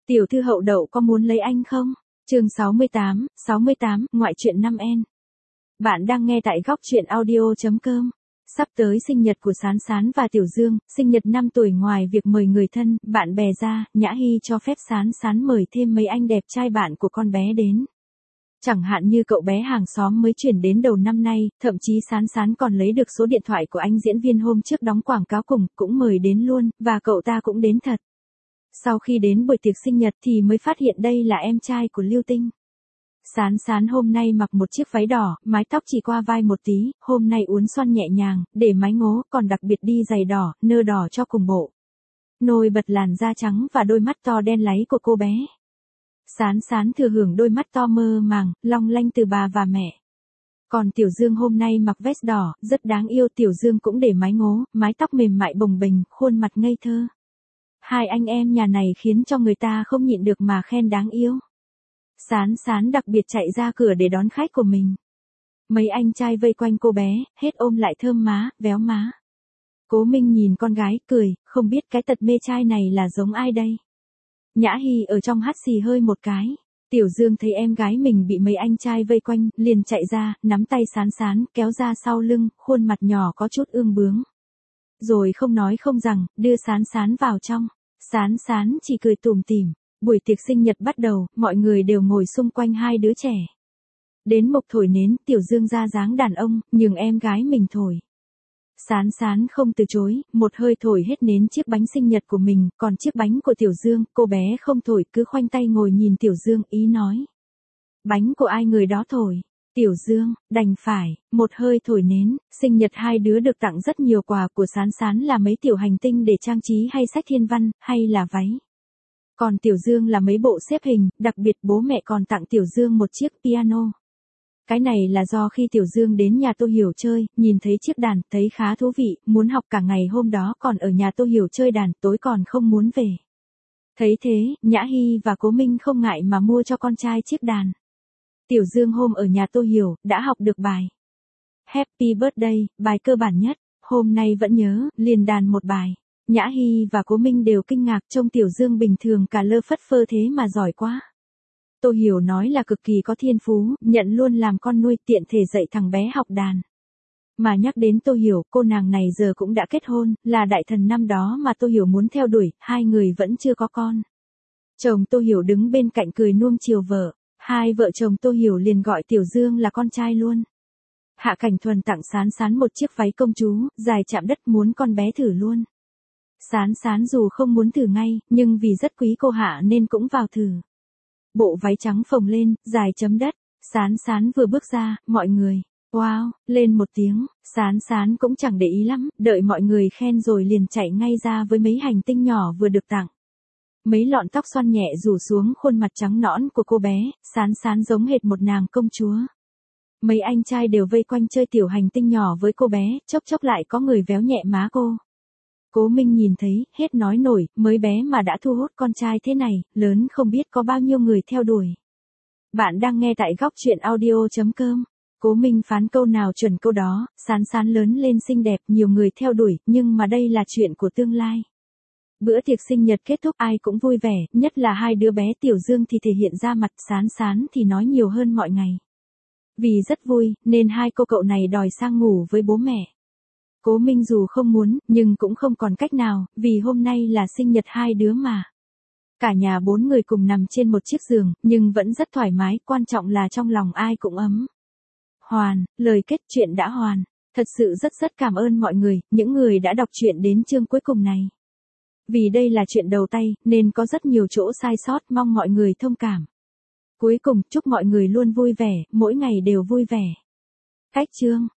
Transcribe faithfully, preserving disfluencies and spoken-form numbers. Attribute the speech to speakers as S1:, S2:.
S1: Tiểu thư hậu đậu có muốn lấy anh không? Chương sáu mươi tám, sáu mươi tám, ngoại truyện năm N. Bạn đang nghe tại góc truyện audio chấm com. Sắp tới sinh nhật của Sán Sán và Tiểu Dương, sinh nhật năm tuổi, ngoài việc mời người thân, bạn bè ra, Nhã Hy cho phép Sán Sán mời thêm mấy anh đẹp trai bạn của con bé đến. Chẳng hạn như cậu bé hàng xóm mới chuyển đến đầu năm nay, thậm chí Sán Sán còn lấy được số điện thoại của anh diễn viên hôm trước đóng quảng cáo cùng, cũng mời đến luôn, và cậu ta cũng đến thật. Sau khi đến buổi tiệc sinh nhật thì mới phát hiện đây là em trai của Lưu Tinh. Sán Sán hôm nay mặc một chiếc váy đỏ, mái tóc chỉ qua vai một tí, hôm nay uốn xoăn nhẹ nhàng, để mái ngố, còn đặc biệt đi giày đỏ, nơ đỏ cho cùng bộ. Nổi bật làn da trắng và đôi mắt to đen láy của cô bé. Sán Sán thừa hưởng đôi mắt to mơ màng, long lanh từ bà và mẹ. Còn Tiểu Dương hôm nay mặc vest đỏ, rất đáng yêu. Tiểu Dương cũng để mái ngố, mái tóc mềm mại bồng bềnh, khuôn mặt ngây thơ. Hai anh em nhà này khiến cho người ta không nhịn được mà khen đáng yêu. Sán Sán đặc biệt chạy ra cửa để đón khách của mình. Mấy anh trai vây quanh cô bé, hết ôm lại thơm má, véo má. Cố Minh nhìn con gái, cười, không biết cái tật mê trai này là giống ai đây. Nhã Hy ở trong hắt xì hơi một cái. Tiểu Dương thấy em gái mình bị mấy anh trai vây quanh, liền chạy ra, nắm tay Sán Sán, kéo ra sau lưng, khuôn mặt nhỏ có chút ương bướng. Rồi không nói không rằng, đưa Sán Sán vào trong. Sán Sán chỉ cười tủm tỉm. Buổi tiệc sinh nhật bắt đầu, mọi người đều ngồi xung quanh hai đứa trẻ. Đến mộc thổi nến, Tiểu Dương ra dáng đàn ông, nhường em gái mình thổi. Sán Sán không từ chối, một hơi thổi hết nến chiếc bánh sinh nhật của mình, còn chiếc bánh của Tiểu Dương, cô bé không thổi, cứ khoanh tay ngồi nhìn Tiểu Dương, ý nói. Bánh của ai người đó thổi. Tiểu Dương, đành phải, một hơi thổi nến. Sinh nhật hai đứa được tặng rất nhiều quà của Sán Sán, là mấy tiểu hành tinh để trang trí hay sách thiên văn, hay là váy. Còn Tiểu Dương là mấy bộ xếp hình, đặc biệt bố mẹ còn tặng Tiểu Dương một chiếc piano. Cái này là do khi Tiểu Dương đến nhà Tô Hiểu chơi, nhìn thấy chiếc đàn, thấy khá thú vị, muốn học cả ngày, hôm đó còn ở nhà Tô Hiểu chơi đàn, tối còn không muốn về. Thấy thế, Nhã Hy và Cố Minh không ngại mà mua cho con trai chiếc đàn. Tiểu Dương hôm ở nhà Tô Hiểu, đã học được bài Happy Birthday, bài cơ bản nhất, hôm nay vẫn nhớ, liền đàn một bài. Nhã Hy và Cố Minh đều kinh ngạc, trông Tiểu Dương bình thường cả lơ phất phơ thế mà giỏi quá. Tô Hiểu nói là cực kỳ có thiên phú, nhận luôn làm con nuôi, tiện thể dạy thằng bé học đàn. Mà nhắc đến Tô Hiểu, cô nàng này giờ cũng đã kết hôn, là đại thần năm đó mà Tô Hiểu muốn theo đuổi, hai người vẫn chưa có con. Chồng Tô Hiểu đứng bên cạnh cười nuông chiều vợ, hai vợ chồng Tô Hiểu liền gọi Tiểu Dương là con trai luôn. Hạ Cảnh Thuần tặng Sán Sán một chiếc váy công chúa, dài chạm đất, muốn con bé thử luôn. Sán Sán dù không muốn thử ngay, nhưng vì rất quý cô Hạ nên cũng vào thử. Bộ váy trắng phồng lên, dài chấm đất. Sán Sán vừa bước ra, mọi người, wow, lên một tiếng. Sán Sán cũng chẳng để ý lắm, đợi mọi người khen rồi liền chạy ngay ra với mấy hành tinh nhỏ vừa được tặng. Mấy lọn tóc xoăn nhẹ rủ xuống khuôn mặt trắng nõn của cô bé, Sán Sán giống hệt một nàng công chúa. Mấy anh trai đều vây quanh chơi tiểu hành tinh nhỏ với cô bé, chốc chốc lại có người véo nhẹ má cô. Cố Minh nhìn thấy, hết nói nổi, mới bé mà đã thu hút con trai thế này, lớn không biết có bao nhiêu người theo đuổi. Bạn đang nghe tại góc truyện audio chấm com. Cố Minh phán câu nào chuẩn câu đó, Sán Sán lớn lên xinh đẹp, nhiều người theo đuổi, nhưng mà đây là chuyện của tương lai. Bữa tiệc sinh nhật kết thúc ai cũng vui vẻ, nhất là hai đứa bé. Tiểu Dương thì thể hiện ra mặt, Sán Sán thì nói nhiều hơn mọi ngày. Vì rất vui, nên hai cô cậu này đòi sang ngủ với bố mẹ. Cố Minh dù không muốn, nhưng cũng không còn cách nào, vì hôm nay là sinh nhật hai đứa mà. Cả nhà bốn người cùng nằm trên một chiếc giường, nhưng vẫn rất thoải mái, quan trọng là trong lòng ai cũng ấm. Hoàn, lời kết chuyện đã hoàn. Thật sự rất rất cảm ơn mọi người, những người đã đọc truyện đến chương cuối cùng này. Vì đây là chuyện đầu tay, nên có rất nhiều chỗ sai sót, mong mọi người thông cảm. Cuối cùng, chúc mọi người luôn vui vẻ, mỗi ngày đều vui vẻ. Cách chương.